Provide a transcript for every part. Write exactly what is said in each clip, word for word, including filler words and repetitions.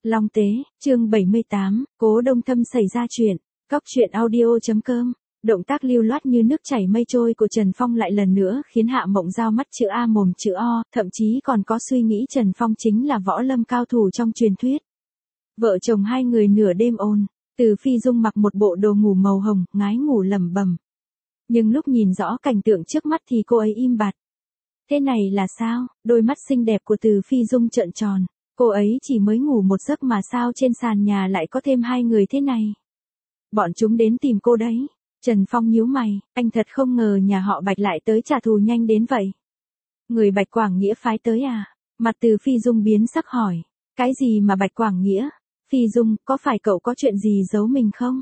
Long Tế, chương bảy mươi tám, Cố Đông Thâm xảy ra chuyện. Cóc truyện audio.com. Động tác lưu loát như nước chảy mây trôi của Trần Phong lại lần nữa khiến Hạ Mộng Giao mắt chữ A mồm chữ O, thậm chí còn có suy nghĩ Trần Phong chính là võ lâm cao thủ trong truyền thuyết. Vợ chồng hai người nửa đêm ôn, Từ Phi Dung mặc một bộ đồ ngủ màu hồng, ngái ngủ lẩm bẩm. Nhưng lúc nhìn rõ cảnh tượng trước mắt thì cô ấy im bặt. Thế này là sao? Đôi mắt xinh đẹp của Từ Phi Dung trợn tròn. Cô ấy chỉ mới ngủ một giấc mà sao trên sàn nhà lại có thêm hai người thế này? Bọn chúng đến tìm cô đấy. Trần Phong nhíu mày, anh thật không ngờ nhà họ Bạch lại tới trả thù nhanh đến vậy. Người Bạch Quảng Nghĩa phái tới à? Mặt Từ Phi Dung biến sắc hỏi. Cái gì mà Bạch Quảng Nghĩa? Phi Dung, có phải cậu có chuyện gì giấu mình không?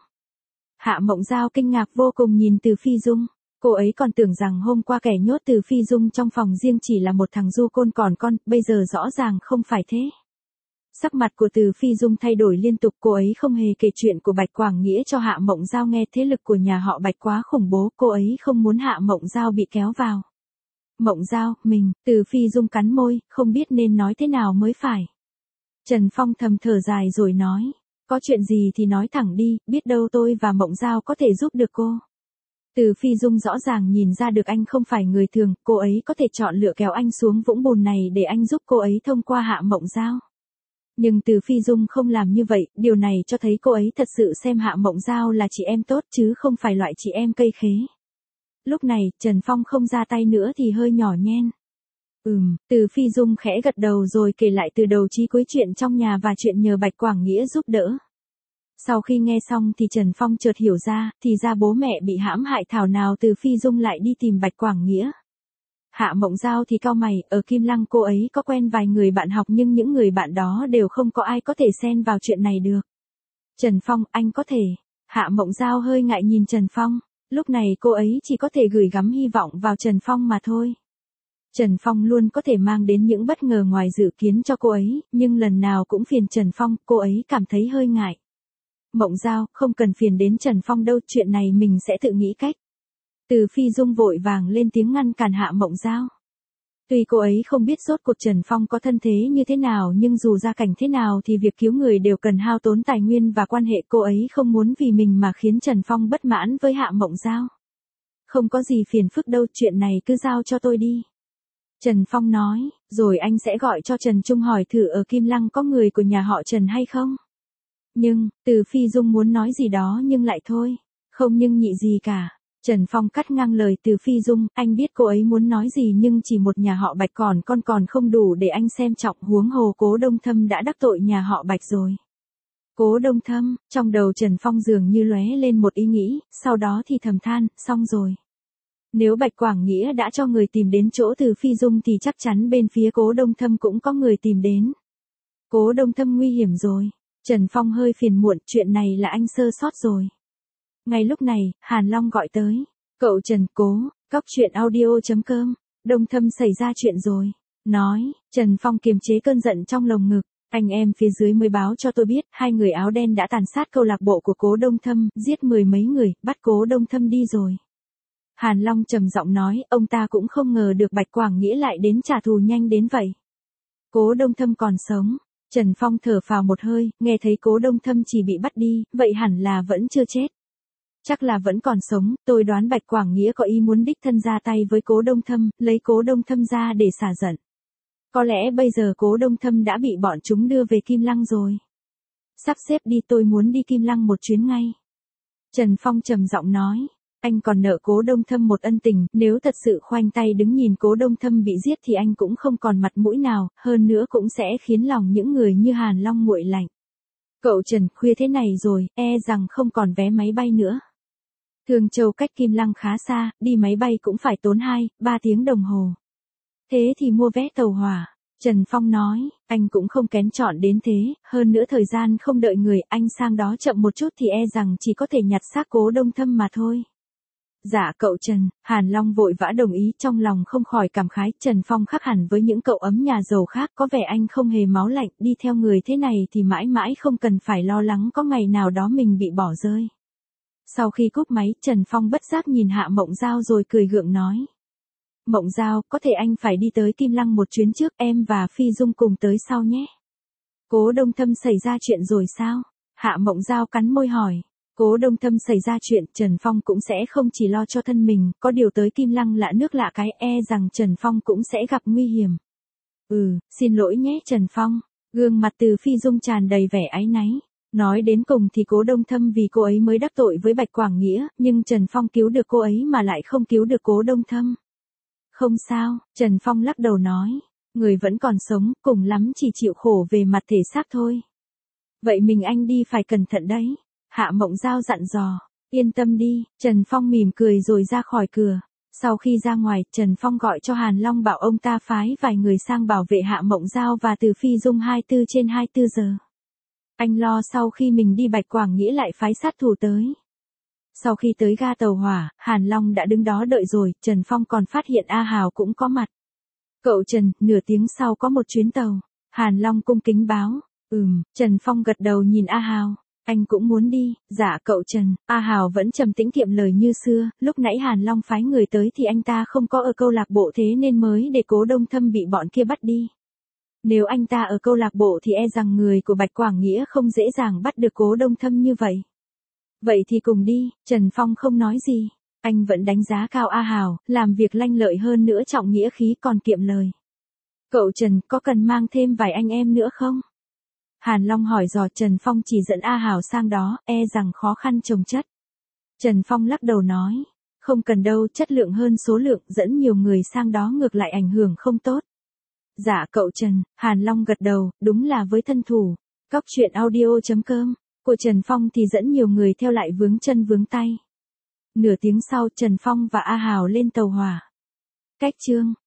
Hạ Mộng Giao kinh ngạc vô cùng nhìn Từ Phi Dung. Cô ấy còn tưởng rằng hôm qua kẻ nhốt Từ Phi Dung trong phòng riêng chỉ là một thằng du côn còn con, bây giờ rõ ràng không phải thế. Sắc mặt của Từ Phi Dung thay đổi liên tục, cô ấy không hề kể chuyện của Bạch Quảng Nghĩa cho Hạ Mộng Giao nghe, thế lực của nhà họ Bạch quá khủng bố, cô ấy không muốn Hạ Mộng Giao bị kéo vào. Mộng Giao, mình, Từ Phi Dung cắn môi, không biết nên nói thế nào mới phải. Trần Phong thầm thở dài rồi nói, có chuyện gì thì nói thẳng đi, biết đâu tôi và Mộng Giao có thể giúp được cô. Từ Phi Dung rõ ràng nhìn ra được anh không phải người thường, cô ấy có thể chọn lựa kéo anh xuống vũng bùn này để anh giúp cô ấy thông qua Hạ Mộng Giao. Nhưng Từ Phi Dung không làm như vậy, điều này cho thấy cô ấy thật sự xem Hạ Mộng Giao là chị em tốt chứ không phải loại chị em cây khế. Lúc này, Trần Phong không ra tay nữa thì hơi nhỏ nhen. Ừm, Từ Phi Dung khẽ gật đầu rồi kể lại từ đầu chí cuối chuyện trong nhà và chuyện nhờ Bạch Quảng Nghĩa giúp đỡ. Sau khi nghe xong thì Trần Phong chợt hiểu ra, thì ra bố mẹ bị hãm hại thảo nào Từ Phi Dung lại đi tìm Bạch Quảng Nghĩa. Hạ Mộng Giao thì cau mày, ở Kim Lăng cô ấy có quen vài người bạn học nhưng những người bạn đó đều không có ai có thể xen vào chuyện này được. Trần Phong, anh có thể. Hạ Mộng Giao hơi ngại nhìn Trần Phong, lúc này cô ấy chỉ có thể gửi gắm hy vọng vào Trần Phong mà thôi. Trần Phong luôn có thể mang đến những bất ngờ ngoài dự kiến cho cô ấy, nhưng lần nào cũng phiền Trần Phong, cô ấy cảm thấy hơi ngại. Mộng Giao, không cần phiền đến Trần Phong đâu, chuyện này mình sẽ tự nghĩ cách. Từ Phi Dung vội vàng lên tiếng ngăn cản Hạ Mộng Giao. Tuy cô ấy không biết rốt cuộc Trần Phong có thân thế như thế nào nhưng dù gia cảnh thế nào thì việc cứu người đều cần hao tốn tài nguyên và quan hệ, cô ấy không muốn vì mình mà khiến Trần Phong bất mãn với Hạ Mộng Giao. Không có gì phiền phức đâu, chuyện này cứ giao cho tôi đi. Trần Phong nói, rồi anh sẽ gọi cho Trần Trung hỏi thử ở Kim Lăng có người của nhà họ Trần hay không. Nhưng, Từ Phi Dung muốn nói gì đó nhưng lại thôi. Không nhưng nhị gì cả. Trần Phong cắt ngang lời Từ Phi Dung, anh biết cô ấy muốn nói gì nhưng chỉ một nhà họ Bạch còn con còn không đủ để anh xem trọng, huống hồ Cố Đông Thâm đã đắc tội nhà họ Bạch rồi. Cố Đông Thâm, trong đầu Trần Phong dường như lóe lên một ý nghĩ, sau đó thì thầm than, xong rồi. Nếu Bạch Quảng Nghĩa đã cho người tìm đến chỗ Từ Phi Dung thì chắc chắn bên phía Cố Đông Thâm cũng có người tìm đến. Cố Đông Thâm nguy hiểm rồi. Trần Phong hơi phiền muộn, chuyện này là anh sơ sót rồi. Ngay lúc này, Hàn Long gọi tới. Cậu Trần, cố, cóc truyện audio.com. Đông Thâm xảy ra chuyện rồi. Nói, Trần Phong kiềm chế cơn giận trong lồng ngực. Anh em phía dưới mới báo cho tôi biết, hai người áo đen đã tàn sát câu lạc bộ của Cố Đông Thâm, giết mười mấy người, bắt Cố Đông Thâm đi rồi. Hàn Long trầm giọng nói, ông ta cũng không ngờ được Bạch Quảng Nghĩa lại đến trả thù nhanh đến vậy. Cố Đông Thâm còn sống. Trần Phong thở phào một hơi, nghe thấy Cố Đông Thâm chỉ bị bắt đi, vậy hẳn là vẫn chưa chết. Chắc là vẫn còn sống, tôi đoán Bạch Quảng Nghĩa có ý muốn đích thân ra tay với Cố Đông Thâm, lấy Cố Đông Thâm ra để xả giận. Có lẽ bây giờ Cố Đông Thâm đã bị bọn chúng đưa về Kim Lăng rồi. Sắp xếp đi, tôi muốn đi Kim Lăng một chuyến ngay. Trần Phong trầm giọng nói, anh còn nợ Cố Đông Thâm một ân tình, nếu thật sự khoanh tay đứng nhìn Cố Đông Thâm bị giết thì anh cũng không còn mặt mũi nào, hơn nữa cũng sẽ khiến lòng những người như Hàn Long nguội lạnh. Cậu Trần, khuya thế này rồi, e rằng không còn vé máy bay nữa. Thường Châu cách Kim Lăng khá xa, đi máy bay cũng phải tốn hai, ba tiếng đồng hồ. Thế thì mua vé tàu hỏa. Trần Phong nói, anh cũng không kén chọn đến thế, hơn nữa thời gian không đợi người, anh sang đó chậm một chút thì e rằng chỉ có thể nhặt xác Cố Đông Thâm mà thôi. Dạ cậu Trần, Hàn Long vội vã đồng ý, trong lòng không khỏi cảm khái, Trần Phong khác hẳn với những cậu ấm nhà giàu khác, có vẻ anh không hề máu lạnh, đi theo người thế này thì mãi mãi không cần phải lo lắng có ngày nào đó mình bị bỏ rơi. Sau khi cúp máy, Trần Phong bất giác nhìn Hạ Mộng Giao rồi cười gượng nói. Mộng Giao, có thể anh phải đi tới Kim Lăng một chuyến trước, em và Phi Dung cùng tới sau nhé. Cố Đông Thâm xảy ra chuyện rồi sao? Hạ Mộng Giao cắn môi hỏi. Cố Đông Thâm xảy ra chuyện, Trần Phong cũng sẽ không chỉ lo cho thân mình, có điều tới Kim Lăng lạ nước lạ cái, e rằng Trần Phong cũng sẽ gặp nguy hiểm. Ừ, xin lỗi nhé Trần Phong. Gương mặt Từ Phi Dung tràn đầy vẻ áy náy. Nói đến cùng thì Cố Đông Thâm vì cô ấy mới đắc tội với Bạch Quảng Nghĩa, nhưng Trần Phong cứu được cô ấy mà lại không cứu được Cố Đông Thâm. Không sao, Trần Phong lắc đầu nói. Người vẫn còn sống, cùng lắm chỉ chịu khổ về mặt thể xác thôi. Vậy mình anh đi phải cẩn thận đấy. Hạ Mộng Giao dặn dò. Yên tâm đi, Trần Phong mỉm cười rồi ra khỏi cửa. Sau khi ra ngoài, Trần Phong gọi cho Hàn Long bảo ông ta phái vài người sang bảo vệ Hạ Mộng Giao và Từ Phi Dung hai mươi bốn trên hai mươi bốn giờ. Anh lo sau khi mình đi Bạch Quảng Nghĩa lại phái sát thủ tới. Sau khi tới ga tàu hỏa, Hàn Long đã đứng đó đợi rồi, Trần Phong còn phát hiện A Hào cũng có mặt. Cậu Trần, nửa tiếng sau có một chuyến tàu. Hàn Long cung kính báo. Ừm, Trần Phong gật đầu nhìn A Hào. Anh cũng muốn đi. Dạ cậu Trần. A Hào vẫn trầm tĩnh kiệm lời như xưa, lúc nãy Hàn Long phái người tới thì anh ta không có ở câu lạc bộ thế nên mới để Cố Đông Thâm bị bọn kia bắt đi. Nếu anh ta ở câu lạc bộ thì e rằng người của Bạch Quảng Nghĩa không dễ dàng bắt được Cố Đông Thâm như vậy. Vậy thì cùng đi, Trần Phong không nói gì. Anh vẫn đánh giá cao A Hào, làm việc lanh lợi hơn nữa trọng nghĩa khí còn kiệm lời. Cậu Trần có cần mang thêm vài anh em nữa không? Hàn Long hỏi dò. Trần Phong chỉ dẫn A Hào sang đó, e rằng khó khăn chồng chất. Trần Phong lắc đầu nói, không cần đâu, chất lượng hơn số lượng, dẫn nhiều người sang đó ngược lại ảnh hưởng không tốt. Dạ cậu Trần. Hàn Long gật đầu, đúng là với thân thủ. Cóc truyện audio chấm com của Trần Phong thì dẫn nhiều người theo lại vướng chân vướng tay. Nửa tiếng sau Trần Phong và A Hào lên tàu hỏa. Cách chương